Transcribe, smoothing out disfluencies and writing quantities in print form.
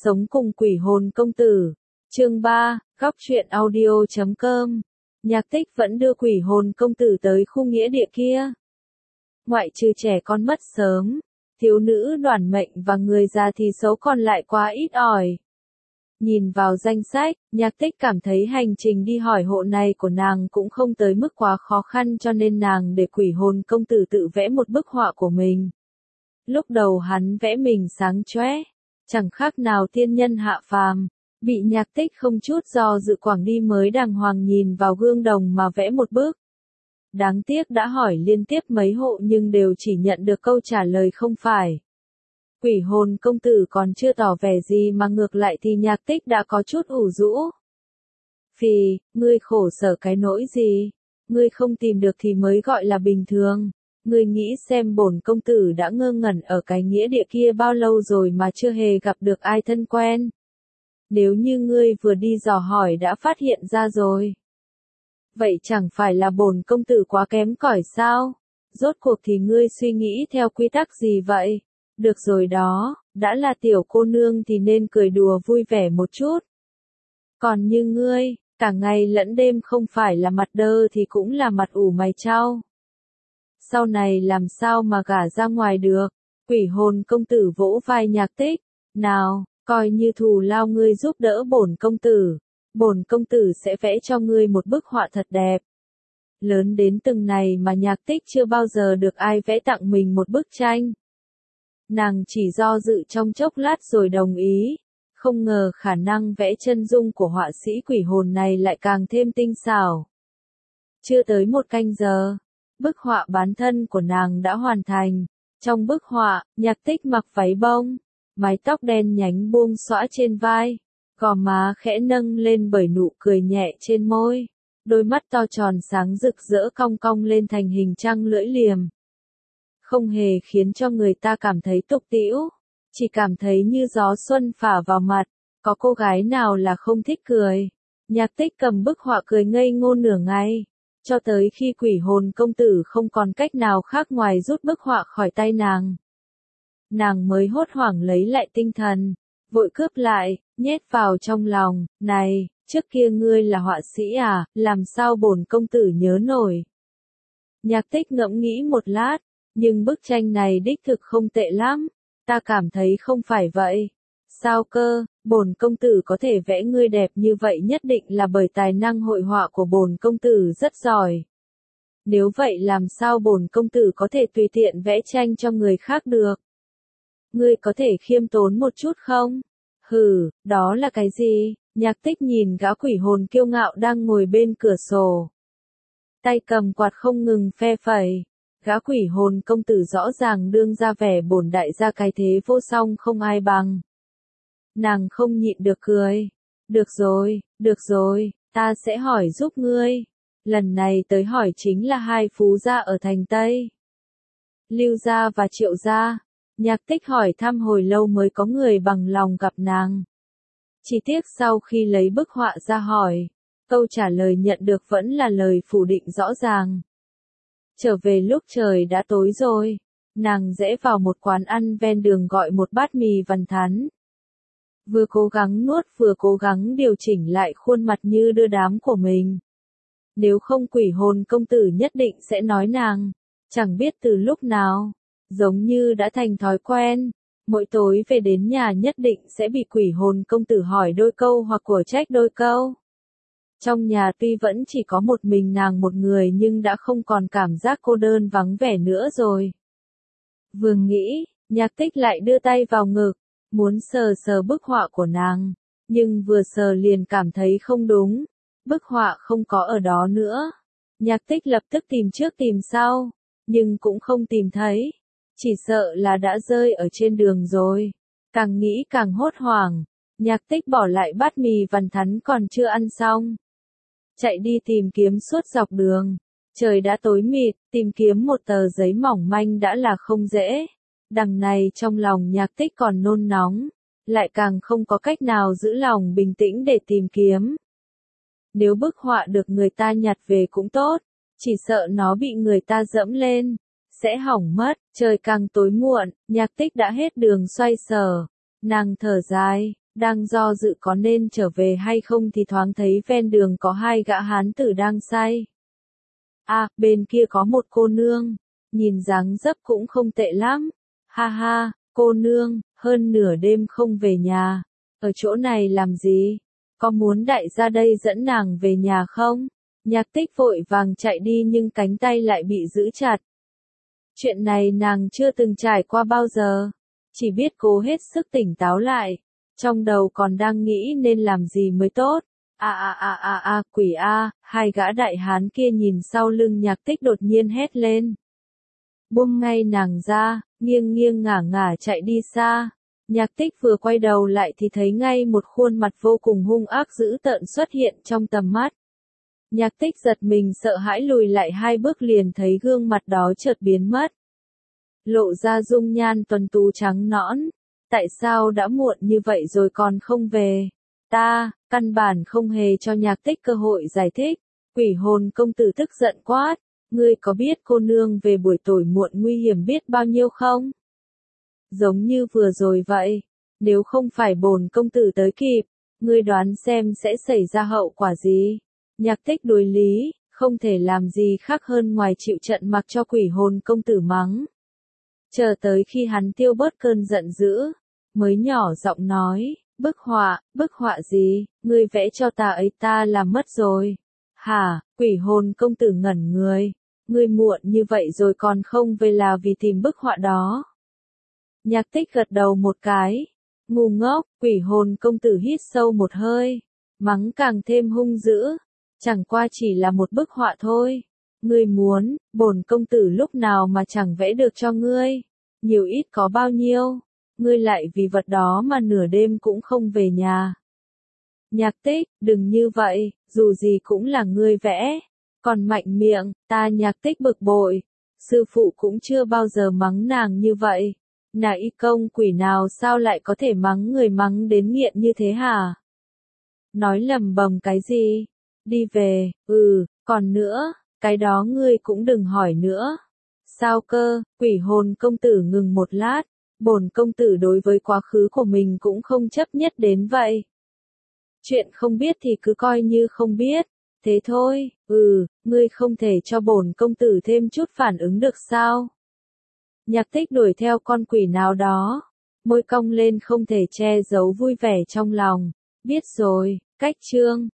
Sống cùng quỷ hồn công tử. Chương 3, góc truyện audio.com. Nhạc Tích vẫn đưa quỷ hồn công tử tới khu nghĩa địa kia. Ngoại trừ trẻ con mất sớm, thiếu nữ đoản mệnh và người già thì số còn lại quá ít ỏi. Nhìn vào danh sách, Nhạc Tích cảm thấy hành trình đi hỏi hộ này của nàng cũng không tới mức quá khó khăn, cho nên nàng để quỷ hồn công tử tự vẽ một bức họa của mình. Lúc đầu hắn vẽ mình sáng chóe, chẳng khác nào tiên nhân hạ phàm, bị Nhạc Tích không chút do dự quẳng đi mới đàng hoàng nhìn vào gương đồng mà vẽ một bức. Đáng tiếc đã hỏi liên tiếp mấy hộ nhưng đều chỉ nhận được câu trả lời không phải. Quỷ hồn công tử còn chưa tỏ vẻ gì mà ngược lại thì Nhạc Tích đã có chút ủ rũ. Phì, ngươi khổ sở cái nỗi gì? Ngươi không tìm được thì mới gọi là bình thường. Ngươi nghĩ xem bổn công tử đã ngơ ngẩn ở cái nghĩa địa kia bao lâu rồi mà chưa hề gặp được ai thân quen. Nếu như ngươi vừa đi dò hỏi đã phát hiện ra rồi. Vậy chẳng phải là bổn công tử quá kém cỏi sao? Rốt cuộc thì ngươi suy nghĩ theo quy tắc gì vậy? Được rồi đó, đã là tiểu cô nương thì nên cười đùa vui vẻ một chút. Còn như ngươi, cả ngày lẫn đêm không phải là mặt đơ thì cũng là mặt ủ mày chau. Sau này làm sao mà gả ra ngoài được? Quỷ hồn công tử vỗ vai Nhạc Tích. Nào, coi như thù lao ngươi giúp đỡ bổn công tử sẽ vẽ cho ngươi một bức họa thật đẹp. Lớn đến từng này mà Nhạc Tích chưa bao giờ được ai vẽ tặng mình một bức tranh. Nàng chỉ do dự trong chốc lát rồi đồng ý, không ngờ khả năng vẽ chân dung của họa sĩ quỷ hồn này lại càng thêm tinh xảo. Chưa tới một canh giờ, bức họa bán thân của nàng đã hoàn thành. Trong bức họa, Nhạc Tích mặc váy bông, mái tóc đen nhánh buông xõa trên vai, gò má khẽ nâng lên bởi nụ cười nhẹ trên môi, đôi mắt to tròn sáng rực rỡ cong cong lên thành hình trăng lưỡi liềm. Không hề khiến cho người ta cảm thấy tục tĩu, chỉ cảm thấy như gió xuân phả vào mặt, có cô gái nào là không thích cười. Nhạc Tích cầm bức họa cười ngây ngô nửa ngày, cho tới khi quỷ hồn công tử không còn cách nào khác ngoài rút bức họa khỏi tay nàng. Nàng mới hốt hoảng lấy lại tinh thần, vội cướp lại, nhét vào trong lòng, này, trước kia ngươi là họa sĩ à, làm sao bổn công tử nhớ nổi. Nhạc Tích ngẫm nghĩ một lát, nhưng bức tranh này đích thực không tệ lắm, ta cảm thấy không phải vậy. Sao cơ, bổn công tử có thể vẽ ngươi đẹp như vậy nhất định là bởi tài năng hội họa của bổn công tử rất giỏi. Nếu vậy làm sao bổn công tử có thể tùy tiện vẽ tranh cho người khác được? Ngươi có thể khiêm tốn một chút không? Hừ, đó là cái gì? Nhạc Tích nhìn gã quỷ hồn kiêu ngạo đang ngồi bên cửa sổ. Tay cầm quạt không ngừng phe phẩy. Gã quỷ hồn công tử rõ ràng đương ra vẻ bổn đại gia cái thế vô song không ai bằng. Nàng không nhịn được cười. Được rồi, ta sẽ hỏi giúp ngươi. Lần này tới hỏi chính là hai phú gia ở thành Tây. Lưu gia và Triệu gia. Nhạc Tích hỏi thăm hồi lâu mới có người bằng lòng gặp nàng. Chỉ tiếc sau khi lấy bức họa ra hỏi, câu trả lời nhận được vẫn là lời phủ định rõ ràng. Trở về lúc trời đã tối rồi, nàng rẽ vào một quán ăn ven đường gọi một bát mì vằn thắn. Vừa cố gắng nuốt vừa cố gắng điều chỉnh lại khuôn mặt như đưa đám của mình. Nếu không quỷ hồn công tử nhất định sẽ nói nàng, chẳng biết từ lúc nào, giống như đã thành thói quen, mỗi tối về đến nhà nhất định sẽ bị quỷ hồn công tử hỏi đôi câu hoặc của trách đôi câu. Trong nhà tuy vẫn chỉ có một mình nàng một người nhưng đã không còn cảm giác cô đơn vắng vẻ nữa rồi. Vừa nghĩ, Nhạc Tích lại đưa tay vào ngực, muốn sờ sờ bức họa của nàng, nhưng vừa sờ liền cảm thấy không đúng, bức họa không có ở đó nữa. Nhạc Tích lập tức tìm trước tìm sau, nhưng cũng không tìm thấy, chỉ sợ là đã rơi ở trên đường rồi. Càng nghĩ càng hốt hoảng, Nhạc Tích bỏ lại bát mì vằn thắn còn chưa ăn xong. Chạy đi tìm kiếm suốt dọc đường. Trời đã tối mịt, tìm kiếm một tờ giấy mỏng manh đã là không dễ. Đằng này trong lòng Nhạc Tích còn nôn nóng, lại càng không có cách nào giữ lòng bình tĩnh để tìm kiếm. Nếu bức họa được người ta nhặt về cũng tốt, chỉ sợ nó bị người ta dẫm lên, sẽ hỏng mất. Trời càng tối muộn, Nhạc Tích đã hết đường xoay sở. Nàng thở dài, Đang do dự có nên trở về hay không thì thoáng thấy ven đường có hai gã hán tử đang say. À, bên kia có một cô nương, nhìn dáng dấp cũng không tệ lắm. Ha ha, cô nương, hơn nửa đêm không về nhà, ở chỗ này làm gì? Có muốn đại gia đây dẫn nàng về nhà không? Nhạc Tích vội vàng chạy đi nhưng cánh tay lại bị giữ chặt. Chuyện này nàng chưa từng trải qua bao giờ, chỉ biết cố hết sức tỉnh táo lại, trong đầu còn đang nghĩ nên làm gì mới tốt. Quỷ a, hai gã đại hán kia nhìn sau lưng Nhạc Tích đột nhiên hét lên. Buông ngay nàng ra, nghiêng nghiêng ngả ngả chạy đi xa. Nhạc Tích vừa quay đầu lại thì thấy ngay một khuôn mặt vô cùng hung ác dữ tợn xuất hiện trong tầm mắt. Nhạc Tích giật mình sợ hãi lùi lại hai bước liền thấy gương mặt đó chợt biến mất. Lộ ra dung nhan tuấn tú trắng nõn. Tại sao đã muộn như vậy rồi còn không về? Căn bản không hề cho Nhạc Tích cơ hội giải thích. Quỷ hồn công tử tức giận quát. Ngươi có biết cô nương về buổi tối muộn nguy hiểm biết bao nhiêu không? Giống như vừa rồi vậy. Nếu không phải bổn công tử tới kịp, ngươi đoán xem sẽ xảy ra hậu quả gì? Nhạc Tích đối lý, không thể làm gì khác hơn ngoài chịu trận mặc cho quỷ hồn công tử mắng. Chờ tới khi hắn tiêu bớt cơn giận dữ, mới nhỏ giọng nói, bức họa gì, ngươi vẽ cho ta ấy ta làm mất rồi. Hả, quỷ hồn công tử ngẩn người, ngươi muộn như vậy rồi còn không về là vì tìm bức họa đó. Nhạc Tích gật đầu một cái, ngu ngốc, quỷ hồn công tử hít sâu một hơi, mắng càng thêm hung dữ, chẳng qua chỉ là một bức họa thôi. Ngươi muốn, bổn công tử lúc nào mà chẳng vẽ được cho ngươi, nhiều ít có bao nhiêu, ngươi lại vì vật đó mà nửa đêm cũng không về nhà. Nhạc Tích, đừng như vậy, dù gì cũng là ngươi vẽ, còn mạnh miệng, ta Nhạc Tích bực bội, sư phụ cũng chưa bao giờ mắng nàng như vậy, là y công quỷ nào sao lại có thể mắng người mắng đến nghiện như thế hả? Nói lầm bầm cái gì? Đi về, còn nữa, cái đó ngươi cũng đừng hỏi nữa. Sao cơ, quỷ hồn công tử ngừng một lát, bổn công tử đối với quá khứ của mình cũng không chấp nhất đến vậy. Chuyện không biết thì cứ coi như không biết, thế thôi, ngươi không thể cho bổn công tử thêm chút phản ứng được sao? Nhạc Tích đuổi theo con quỷ nào đó, môi cong lên không thể che giấu vui vẻ trong lòng, biết rồi, cách chương.